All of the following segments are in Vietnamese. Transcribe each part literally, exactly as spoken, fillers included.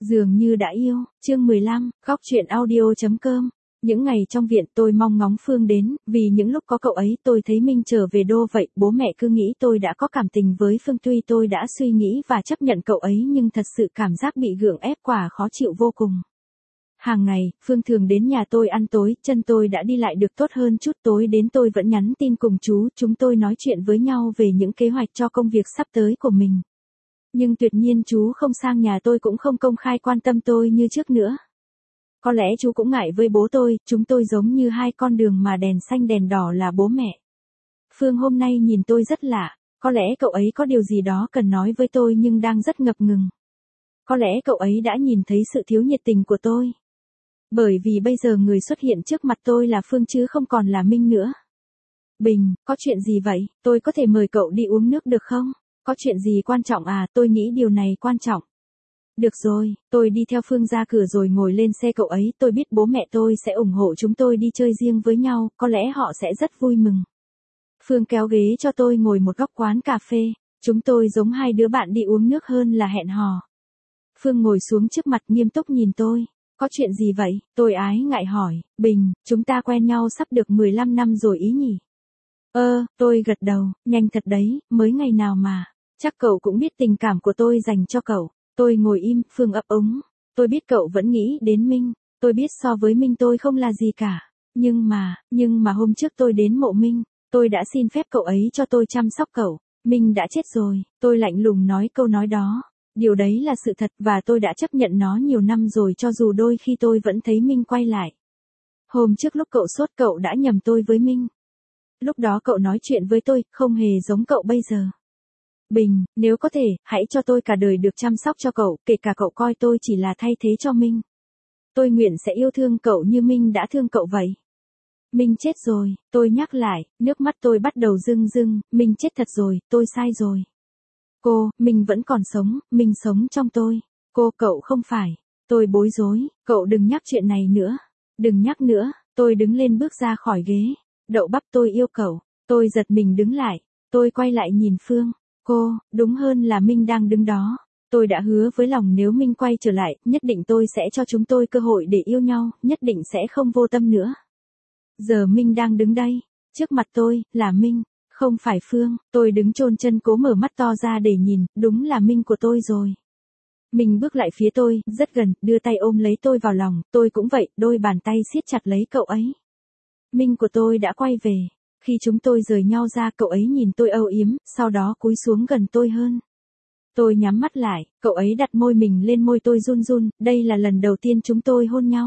Dường như đã yêu, chương mười lăm, góc truyện audio.com. Những ngày trong viện tôi mong ngóng Phương đến, vì những lúc có cậu ấy tôi thấy Minh trở về đô vậy, bố mẹ cứ nghĩ tôi đã có cảm tình với Phương, tuy tôi đã suy nghĩ và chấp nhận cậu ấy nhưng thật sự cảm giác bị gượng ép quả khó chịu vô cùng. Hàng ngày, Phương thường đến nhà tôi ăn tối, chân tôi đã đi lại được tốt hơn chút, tối đến tôi vẫn nhắn tin cùng chú, chúng tôi nói chuyện với nhau về những kế hoạch cho công việc sắp tới của mình. Nhưng tuyệt nhiên chú không sang nhà tôi cũng không công khai quan tâm tôi như trước nữa. Có lẽ chú cũng ngại với bố tôi, chúng tôi giống như hai con đường mà đèn xanh đèn đỏ là bố mẹ. Phương hôm nay nhìn tôi rất lạ, có lẽ cậu ấy có điều gì đó cần nói với tôi nhưng đang rất ngập ngừng. Có lẽ cậu ấy đã nhìn thấy sự thiếu nhiệt tình của tôi. Bởi vì bây giờ người xuất hiện trước mặt tôi là Phương chứ không còn là Minh nữa. Bình, có chuyện gì vậy, tôi có thể mời cậu đi uống nước được không? Có chuyện gì quan trọng à, tôi nghĩ điều này quan trọng. Được rồi, tôi đi theo Phương ra cửa rồi ngồi lên xe cậu ấy, tôi biết bố mẹ tôi sẽ ủng hộ chúng tôi đi chơi riêng với nhau, có lẽ họ sẽ rất vui mừng. Phương kéo ghế cho tôi ngồi một góc quán cà phê, chúng tôi giống hai đứa bạn đi uống nước hơn là hẹn hò. Phương ngồi xuống trước mặt nghiêm túc nhìn tôi, có chuyện gì vậy, tôi ái ngại hỏi, Bình, chúng ta quen nhau sắp được mười lăm năm rồi ý nhỉ? Ơ, tôi gật đầu, nhanh thật đấy, mới ngày nào mà, chắc cậu cũng biết tình cảm của tôi dành cho cậu. Tôi ngồi im, Phương ấp úng, tôi biết cậu vẫn nghĩ đến Minh, tôi biết so với Minh tôi không là gì cả, nhưng mà, nhưng mà hôm trước tôi đến mộ Minh, tôi đã xin phép cậu ấy cho tôi chăm sóc cậu, Minh đã chết rồi, tôi lạnh lùng nói câu nói đó, điều đấy là sự thật và tôi đã chấp nhận nó nhiều năm rồi cho dù đôi khi tôi vẫn thấy Minh quay lại. Hôm trước lúc cậu sốt cậu đã nhầm tôi với Minh. Lúc đó cậu nói chuyện với tôi, không hề giống cậu bây giờ. Bình, nếu có thể, hãy cho tôi cả đời được chăm sóc cho cậu, kể cả cậu coi tôi chỉ là thay thế cho Minh. Tôi nguyện sẽ yêu thương cậu như Minh đã thương cậu vậy. Minh chết rồi, tôi nhắc lại, nước mắt tôi bắt đầu rưng rưng, Minh chết thật rồi, tôi sai rồi. Cô, Minh vẫn còn sống, Minh sống trong tôi. Cô, cậu không phải. Tôi bối rối, cậu đừng nhắc chuyện này nữa. Đừng nhắc nữa, tôi đứng lên bước ra khỏi ghế. Đậu bắp tôi yêu cậu, tôi giật mình đứng lại, tôi quay lại nhìn Phương. Cô, đúng hơn là Minh đang đứng đó. Tôi đã hứa với lòng nếu Minh quay trở lại, nhất định tôi sẽ cho chúng tôi cơ hội để yêu nhau, nhất định sẽ không vô tâm nữa. Giờ Minh đang đứng đây, trước mặt tôi, là Minh, không phải Phương. Tôi đứng chôn chân cố mở mắt to ra để nhìn, đúng là Minh của tôi rồi. Minh bước lại phía tôi, rất gần, đưa tay ôm lấy tôi vào lòng, tôi cũng vậy, đôi bàn tay siết chặt lấy cậu ấy. Minh của tôi đã quay về. Khi chúng tôi rời nhau ra, cậu ấy nhìn tôi âu yếm, sau đó cúi xuống gần tôi hơn. Tôi nhắm mắt lại, cậu ấy đặt môi mình lên môi tôi run run, đây là lần đầu tiên chúng tôi hôn nhau.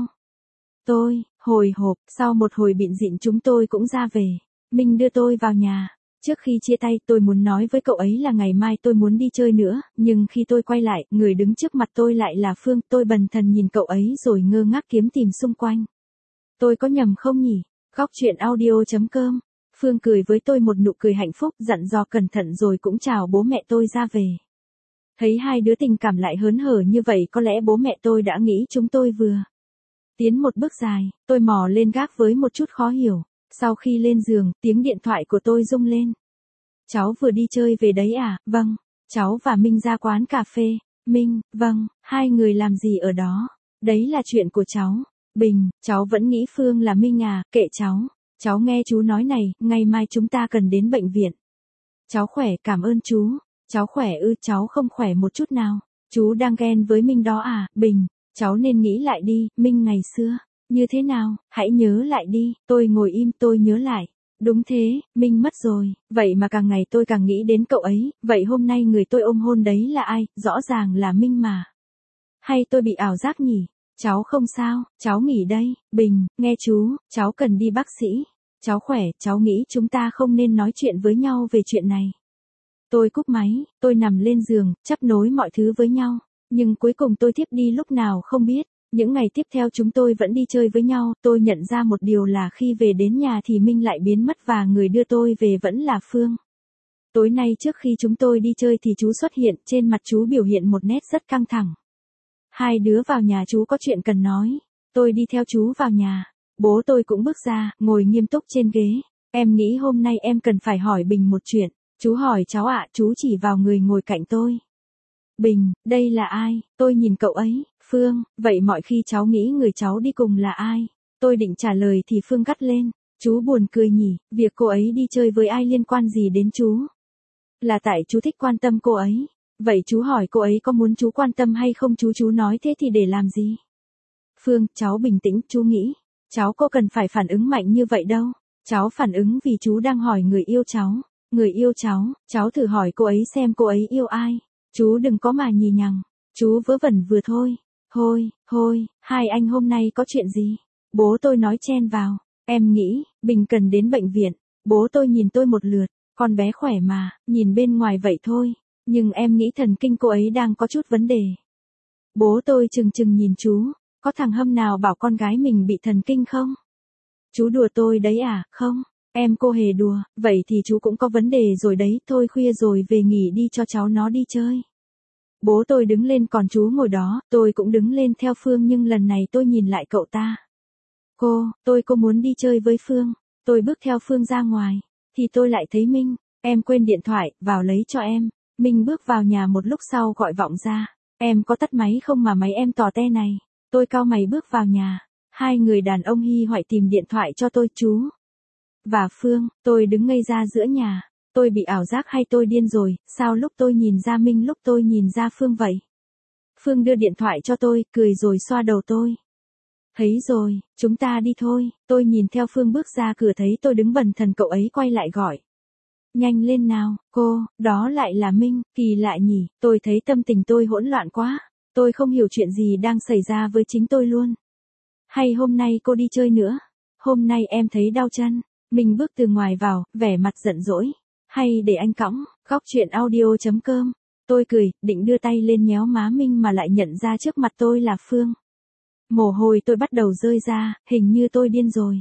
Tôi, hồi hộp, sau một hồi bịn rịn chúng tôi cũng ra về. Minh đưa tôi vào nhà. Trước khi chia tay tôi muốn nói với cậu ấy là ngày mai tôi muốn đi chơi nữa, nhưng khi tôi quay lại, người đứng trước mặt tôi lại là Phương, tôi bần thần nhìn cậu ấy rồi ngơ ngác kiếm tìm xung quanh. Tôi có nhầm không nhỉ? Góc truyện audio.com. Phương cười với tôi một nụ cười hạnh phúc, dặn dò cẩn thận rồi cũng chào bố mẹ tôi ra về. Thấy hai đứa tình cảm lại hớn hở như vậy có lẽ bố mẹ tôi đã nghĩ chúng tôi vừa tiến một bước dài, tôi mò lên gác với một chút khó hiểu. Sau khi lên giường, tiếng điện thoại của tôi rung lên. Cháu vừa đi chơi về đấy à? Vâng. Cháu và Minh ra quán cà phê. Minh, vâng, hai người làm gì ở đó? Đấy là chuyện của cháu. Bình, cháu vẫn nghĩ Phương là Minh à, kệ cháu. Cháu nghe chú nói này, ngày mai chúng ta cần đến bệnh viện. Cháu khỏe, cảm ơn chú. Cháu khỏe ư, cháu không khỏe một chút nào. Chú đang ghen với Minh đó à? Bình, cháu nên nghĩ lại đi, Minh ngày xưa. Như thế nào, hãy nhớ lại đi. Tôi ngồi im, tôi nhớ lại. Đúng thế, Minh mất rồi. Vậy mà càng ngày tôi càng nghĩ đến cậu ấy. Vậy hôm nay người tôi ôm hôn đấy là ai? Rõ ràng là Minh mà. Hay tôi bị ảo giác nhỉ? Cháu không sao, cháu nghỉ đây. Bình, nghe chú, cháu cần đi bác sĩ. Cháu khỏe, cháu nghĩ chúng ta không nên nói chuyện với nhau về chuyện này. Tôi cúp máy, tôi nằm lên giường, chấp nối mọi thứ với nhau. Nhưng cuối cùng tôi thiếp đi lúc nào không biết. Những ngày tiếp theo chúng tôi vẫn đi chơi với nhau, tôi nhận ra một điều là khi về đến nhà thì Minh lại biến mất và người đưa tôi về vẫn là Phương. Tối nay trước khi chúng tôi đi chơi thì chú xuất hiện, trên mặt chú biểu hiện một nét rất căng thẳng. Hai đứa vào nhà, chú có chuyện cần nói. Tôi đi theo chú vào nhà. Bố tôi cũng bước ra, ngồi nghiêm túc trên ghế. Em nghĩ hôm nay em cần phải hỏi Bình một chuyện. Chú hỏi cháu ạ, chú chỉ vào người ngồi cạnh tôi. Bình, đây là ai? Tôi nhìn cậu ấy, Phương, vậy mọi khi cháu nghĩ người cháu đi cùng là ai? Tôi định trả lời thì Phương gắt lên. Chú buồn cười nhỉ, việc cô ấy đi chơi với ai liên quan gì đến chú? Là tại chú thích quan tâm cô ấy. Vậy chú hỏi cô ấy có muốn chú quan tâm hay không chú chú nói thế thì để làm gì? Phương, cháu bình tĩnh, chú nghĩ. Cháu có cần phải phản ứng mạnh như vậy đâu. Cháu phản ứng vì chú đang hỏi người yêu cháu. Người yêu cháu, cháu thử hỏi cô ấy xem cô ấy yêu ai. Chú đừng có mà nhì nhằng. Chú vớ vẩn vừa thôi. Thôi, thôi, hai anh hôm nay có chuyện gì? Bố tôi nói chen vào. Em nghĩ, Bình cần đến bệnh viện. Bố tôi nhìn tôi một lượt. Con bé khỏe mà, nhìn bên ngoài vậy thôi. Nhưng em nghĩ thần kinh cô ấy đang có chút vấn đề. Bố tôi chừng chừng nhìn chú. Có thằng Hâm nào bảo con gái mình bị thần kinh không? Chú đùa tôi đấy à? Không, em cô hề đùa. Vậy thì chú cũng có vấn đề rồi đấy. Thôi khuya rồi về nghỉ đi cho cháu nó đi chơi. Bố tôi đứng lên còn chú ngồi đó. Tôi cũng đứng lên theo Phương nhưng lần này tôi nhìn lại cậu ta. Cô, tôi cô muốn đi chơi với Phương. Tôi bước theo Phương ra ngoài. Thì tôi lại thấy Minh. Em quên điện thoại, vào lấy cho em. Minh bước vào nhà một lúc sau gọi vọng ra. Em có tắt máy không mà máy em tò te này. Tôi cau mày bước vào nhà. Hai người đàn ông hi hoại tìm điện thoại cho tôi chú. Và Phương, tôi đứng ngây ra giữa nhà. Tôi bị ảo giác hay tôi điên rồi, sao lúc tôi nhìn ra Minh lúc tôi nhìn ra Phương vậy? Phương đưa điện thoại cho tôi, cười rồi xoa đầu tôi. Thấy rồi, chúng ta đi thôi. Tôi nhìn theo Phương bước ra cửa thấy tôi đứng bần thần cậu ấy quay lại gọi. Nhanh lên nào, cô, đó lại là Minh, kỳ lạ nhỉ, tôi thấy tâm tình tôi hỗn loạn quá. Tôi không hiểu chuyện gì đang xảy ra với chính tôi luôn. Hay hôm nay cô đi chơi nữa? Hôm nay em thấy đau chân. Mình bước từ ngoài vào, vẻ mặt giận dỗi. Hay để anh cõng, góc chuyện audio chấm com. Tôi cười, định đưa tay lên nhéo má Minh mà lại nhận ra trước mặt tôi là Phương. Mồ hôi tôi bắt đầu rơi ra, hình như tôi điên rồi.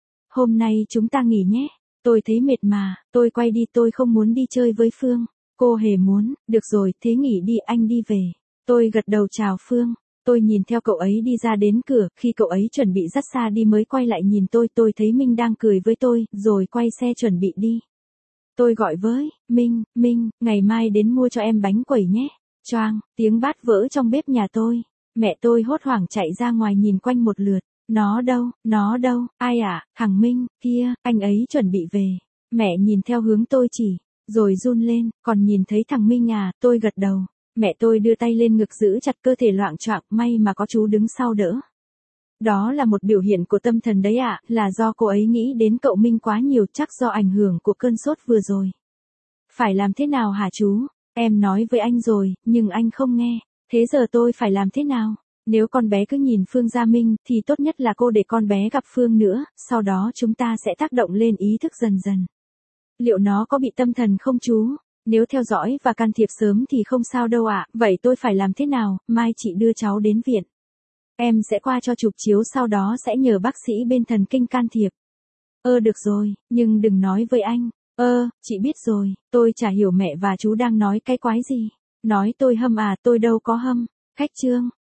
Hôm nay chúng ta nghỉ nhé. Tôi thấy mệt mà, tôi quay đi tôi không muốn đi chơi với Phương. Cô hề muốn, được rồi, thế nghỉ đi anh đi về. Tôi gật đầu chào Phương. Tôi nhìn theo cậu ấy đi ra đến cửa, khi cậu ấy chuẩn bị dắt xa đi mới quay lại nhìn tôi, tôi thấy Minh đang cười với tôi, rồi quay xe chuẩn bị đi. Tôi gọi với, Minh, Minh, ngày mai đến mua cho em bánh quẩy nhé. Choang, tiếng bát vỡ trong bếp nhà tôi. Mẹ tôi hốt hoảng chạy ra ngoài nhìn quanh một lượt. Nó đâu, nó đâu, ai à, thằng Minh, kia, anh ấy chuẩn bị về. Mẹ nhìn theo hướng tôi chỉ, rồi run lên, còn nhìn thấy thằng Minh à, tôi gật đầu. Mẹ tôi đưa tay lên ngực giữ chặt cơ thể loạng choạng, may mà có chú đứng sau đỡ. Đó là một biểu hiện của tâm thần đấy ạ, à, là do cô ấy nghĩ đến cậu Minh quá nhiều, chắc do ảnh hưởng của cơn sốt vừa rồi. Phải làm thế nào hả chú? Em nói với anh rồi, nhưng anh không nghe. Thế giờ tôi phải làm thế nào? Nếu con bé cứ nhìn Phương Gia Minh, thì tốt nhất là cô để con bé gặp Phương nữa, sau đó chúng ta sẽ tác động lên ý thức dần dần. Liệu nó có bị tâm thần không chú? Nếu theo dõi và can thiệp sớm thì không sao đâu ạ, à. Vậy tôi phải làm thế nào? Mai chị đưa cháu đến viện. Em sẽ qua cho chụp chiếu sau đó sẽ nhờ bác sĩ bên thần kinh can thiệp. Ơ được rồi, nhưng đừng nói với anh. Ơ, chị biết rồi, tôi chả hiểu mẹ và chú đang nói cái quái gì. Nói tôi hâm à, tôi đâu có hâm. Khách trương,